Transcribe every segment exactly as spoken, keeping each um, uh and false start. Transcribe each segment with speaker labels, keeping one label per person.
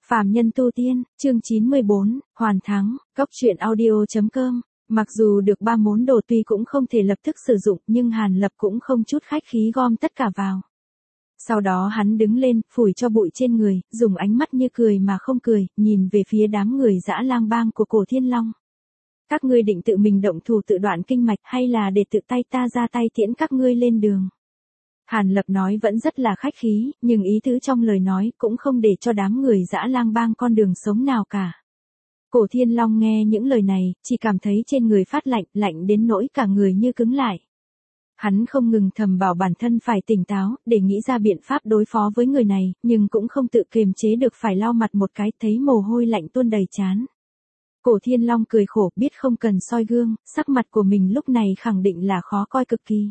Speaker 1: Phàm nhân tu tiên, chương chín mươi bốn, hoàn thắng, cốc truyện audio chấm com. Mặc dù được ba món đồ tuy cũng không thể lập tức sử dụng, nhưng Hàn Lập cũng không chút khách khí gom tất cả vào. Sau đó hắn đứng lên, phủi cho bụi trên người, dùng ánh mắt như cười mà không cười, nhìn về phía đám người dã lang bang của Cổ Thiên Long. Các ngươi định tự mình động thủ tự đoạn kinh mạch hay là để tự tay ta ra tay tiễn các ngươi lên đường? Hàn Lập nói vẫn rất là khách khí, nhưng ý tứ trong lời nói cũng không để cho đám người dã lang bang con đường sống nào cả. Cổ Thiên Long nghe những lời này, chỉ cảm thấy trên người phát lạnh, lạnh đến nỗi cả người như cứng lại. Hắn không ngừng thầm bảo bản thân phải tỉnh táo, để nghĩ ra biện pháp đối phó với người này, nhưng cũng không tự kiềm chế được phải lau mặt một cái, thấy mồ hôi lạnh tuôn đầy trán. Cổ Thiên Long cười khổ, biết không cần soi gương, sắc mặt của mình lúc này khẳng định là khó coi cực kỳ.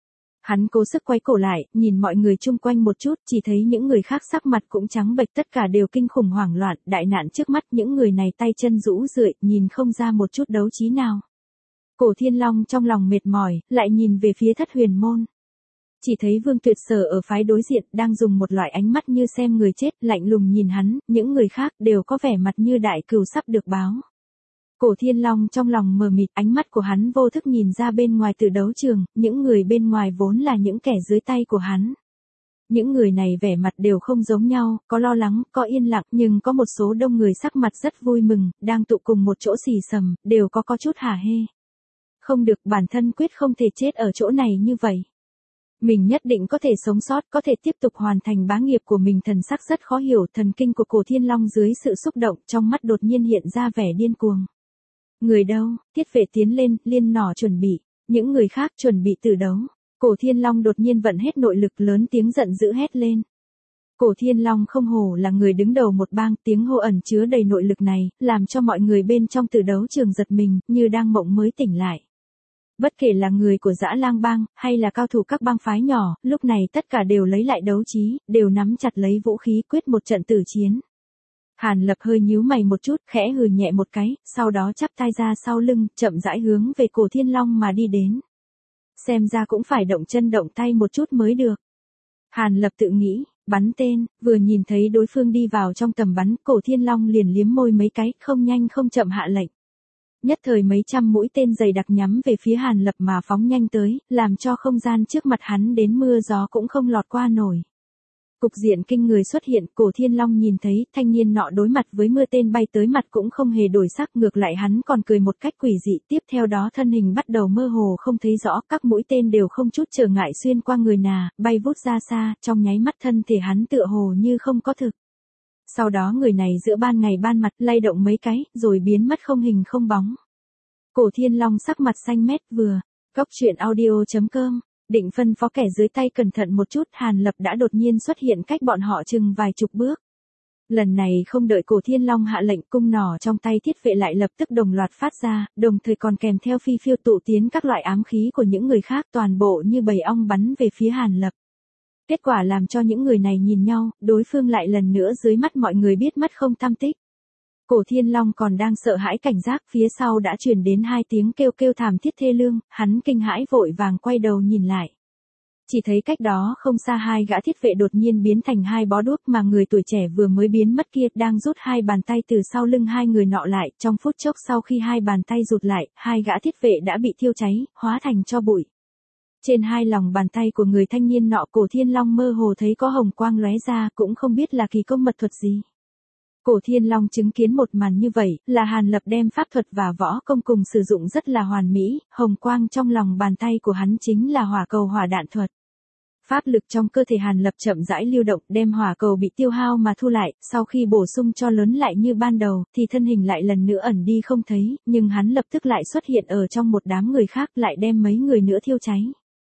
Speaker 1: Hắn cố sức quay cổ lại, nhìn mọi người chung quanh một chút, chỉ thấy những người khác sắc mặt cũng trắng bệch, tất cả đều kinh khủng hoảng loạn, đại nạn trước mắt, những người này tay chân rũ rượi, nhìn không ra một chút đấu trí nào. Cổ Thiên Long trong lòng mệt mỏi, lại nhìn về phía Thất Huyền Môn. Chỉ thấy Vương Tuyệt Sở ở phái đối diện, đang dùng một loại ánh mắt như xem người chết, lạnh lùng nhìn hắn, những người khác đều có vẻ mặt như đại cừu sắp được báo. Cổ Thiên Long trong lòng mờ mịt, ánh mắt của hắn vô thức nhìn ra bên ngoài từ đấu trường, những người bên ngoài vốn là những kẻ dưới tay của hắn. Những người này vẻ mặt đều không giống nhau, có lo lắng, có yên lặng, nhưng có một số đông người sắc mặt rất vui mừng, đang tụ cùng một chỗ xì xầm, đều có có chút hả hê. Không được, bản thân quyết không thể chết ở chỗ này như vậy. Mình nhất định có thể sống sót, có thể tiếp tục hoàn thành bá nghiệp của mình. Thần sắc rất khó hiểu, thần kinh của Cổ Thiên Long dưới sự xúc động, trong mắt đột nhiên hiện ra vẻ điên cuồng. Người đâu? Thiết vệ tiến lên, liên nỏ chuẩn bị, những người khác chuẩn bị tử đấu. Cổ Thiên Long đột nhiên vận hết nội lực, lớn tiếng giận dữ hét lên. Cổ Thiên Long không hổ là người đứng đầu một bang, tiếng hô ẩn chứa đầy nội lực này, làm cho mọi người bên trong tử đấu trường giật mình, như đang mộng mới tỉnh lại. Bất kể là người của dã lang bang, hay là cao thủ các bang phái nhỏ, lúc này tất cả đều lấy lại đấu trí, đều nắm chặt lấy vũ khí quyết một trận tử chiến. Hàn Lập hơi nhíu mày một chút, khẽ hừ nhẹ một cái, sau đó chắp tay ra sau lưng, chậm rãi hướng về Cổ Thiên Long mà đi đến. Xem ra cũng phải động chân động tay một chút mới được. Hàn Lập tự nghĩ, bắn tên, vừa nhìn thấy đối phương đi vào trong tầm bắn, Cổ Thiên Long liền liếm môi mấy cái, không nhanh không chậm hạ lệnh. Nhất thời mấy trăm mũi tên dày đặc nhắm về phía Hàn Lập mà phóng nhanh tới, làm cho không gian trước mặt hắn đến mưa gió cũng không lọt qua nổi. Cục diện kinh người xuất hiện, Cổ Thiên Long nhìn thấy thanh niên nọ đối mặt với mưa tên bay tới mặt cũng không hề đổi sắc, ngược lại hắn còn cười một cách quỷ dị, tiếp theo đó thân hình bắt đầu mơ hồ không thấy rõ, các mũi tên đều không chút trở ngại xuyên qua người nà, bay vút ra xa, trong nháy mắt thân thể hắn tựa hồ như không có thực. Sau đó người này giữa ban ngày ban mặt lay động mấy cái, rồi biến mất không hình không bóng. Cổ Thiên Long sắc mặt xanh mét vừa, cốc truyện audio chấm com. Định phân phó kẻ dưới tay cẩn thận một chút, Hàn Lập đã đột nhiên xuất hiện cách bọn họ chừng vài chục bước. Lần này không đợi Cổ Thiên Long hạ lệnh, cung nỏ trong tay thiết vệ lại lập tức đồng loạt phát ra, đồng thời còn kèm theo phi phiêu tụ tiến các loại ám khí của những người khác, toàn bộ như bầy ong bắn về phía Hàn Lập. Kết quả làm cho những người này nhìn nhau, đối phương lại lần nữa dưới mắt mọi người biết mất không tăm tích. Cổ Thiên Long còn đang sợ hãi cảnh giác, phía sau đã truyền đến hai tiếng kêu kêu thảm thiết thê lương, hắn kinh hãi vội vàng quay đầu nhìn lại. Chỉ thấy cách đó không xa hai gã thiết vệ đột nhiên biến thành hai bó đuốc, mà người tuổi trẻ vừa mới biến mất kia đang rút hai bàn tay từ sau lưng hai người nọ lại, trong phút chốc sau khi hai bàn tay rụt lại, hai gã thiết vệ đã bị thiêu cháy, hóa thành tro bụi. Trên hai lòng bàn tay của người thanh niên nọ, Cổ Thiên Long mơ hồ thấy có hồng quang lóe ra, cũng không biết là kỳ công mật thuật gì. Cổ Thiên Long chứng kiến một màn như vậy, là Hàn Lập đem pháp thuật và võ công cùng sử dụng rất là hoàn mỹ, hồng quang trong lòng bàn tay của hắn chính là hỏa cầu hỏa đạn thuật. Pháp lực trong cơ thể Hàn Lập chậm rãi lưu động, đem hỏa cầu bị tiêu hao mà thu lại, sau khi bổ sung cho lớn lại như ban đầu, thì thân hình lại lần nữa ẩn đi không thấy, nhưng hắn lập tức lại xuất hiện ở trong một đám người khác, lại đem mấy người nữa thiêu cháy.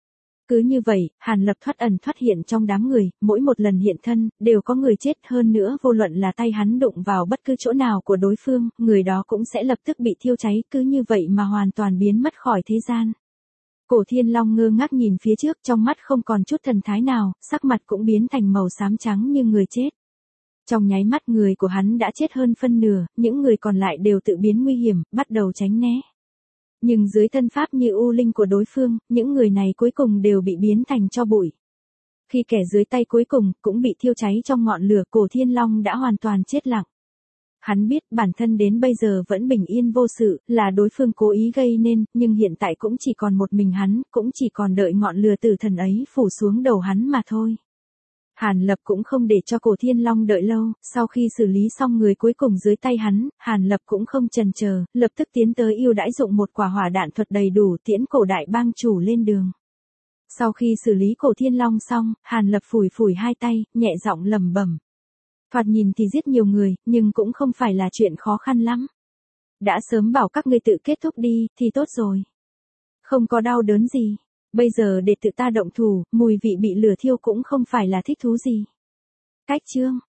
Speaker 1: Cứ như vậy, Hàn Lập thoát ẩn thoát hiện trong đám người, mỗi một lần hiện thân, đều có người chết, hơn nữa vô luận là tay hắn đụng vào bất cứ chỗ nào của đối phương, người đó cũng sẽ lập tức bị thiêu cháy, cứ như vậy mà hoàn toàn biến mất khỏi thế gian. Cổ Thiên Long ngơ ngác nhìn phía trước, trong mắt không còn chút thần thái nào, sắc mặt cũng biến thành màu xám trắng như người chết. Trong nháy mắt người của hắn đã chết hơn phân nửa, những người còn lại đều tự biến nguy hiểm, bắt đầu tránh né. Nhưng dưới thân pháp như u linh của đối phương, những người này cuối cùng đều bị biến thành tro bụi. Khi kẻ dưới tay cuối cùng cũng bị thiêu cháy trong ngọn lửa, Cổ Thiên Long đã hoàn toàn chết lặng. Hắn biết bản thân đến bây giờ vẫn bình yên vô sự, là đối phương cố ý gây nên, nhưng hiện tại cũng chỉ còn một mình hắn, cũng chỉ còn đợi ngọn lửa tử thần ấy phủ xuống đầu hắn mà thôi. Hàn Lập cũng không để cho Cổ Thiên Long đợi lâu, sau khi xử lý xong người cuối cùng dưới tay hắn, Hàn Lập cũng không chần chờ, lập tức tiến tới ưu đãi dụng một quả hỏa đạn thuật đầy đủ tiễn cổ đại bang chủ lên đường. Sau khi xử lý Cổ Thiên Long xong, Hàn Lập phủi phủi hai tay, nhẹ giọng lẩm bẩm. Thoạt nhìn thì giết nhiều người, nhưng cũng không phải là chuyện khó khăn lắm. Đã sớm bảo các ngươi tự kết thúc đi, thì tốt rồi. Không có đau đớn gì. Bây giờ để tự ta động thủ, mùi vị bị lửa thiêu cũng không phải là thích thú gì. Cách chương.